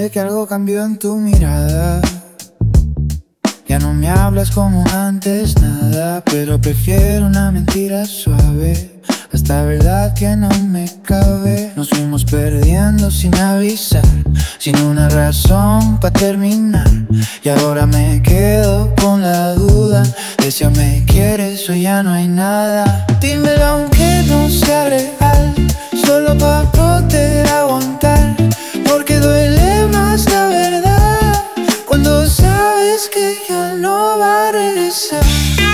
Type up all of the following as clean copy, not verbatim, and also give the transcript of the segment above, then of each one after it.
sé que algo cambió en tu mirada. Ya no me hablas como antes, nada, pero prefiero una mentira suave. Esta verdad que no me cabe. Nos fuimos perdiendo sin avisar, sin una razón para terminar. Y ahora me quedo con la duda de si me quieres o ya no hay nada. Dímelo aunque no sea real, solo para poder aguantar, porque duele más la verdad cuando sabes que ya no va a regresar.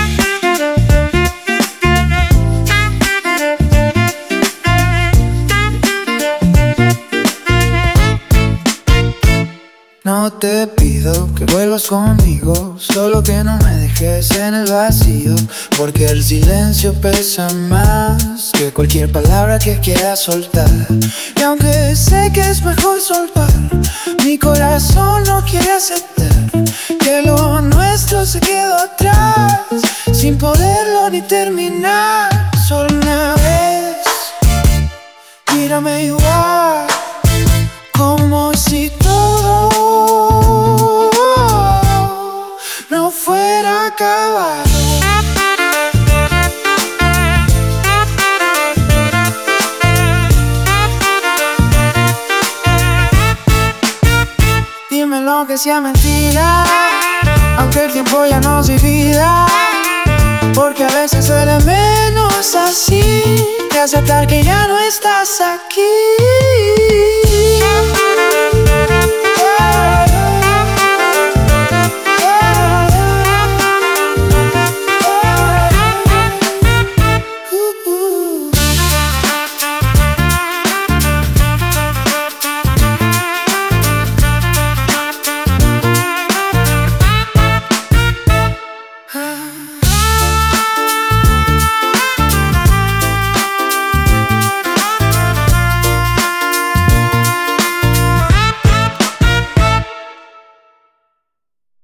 No te pido que vuelvas conmigo, solo que no me dejes en el vacío, porque el silencio pesa más que cualquier palabra que quieras soltar. Y aunque sé que es mejor soltar, mi corazón no quiere aceptar que lo nuestro se quedó atrás, sin poderlo ni terminar. Solo una vez, mírame igual, como si todo no fuera acabado. Dímelo aunque sea mentira, aunque el tiempo ya nos divida, porque a veces duele menos así, de aceptar que ya no estás aquí.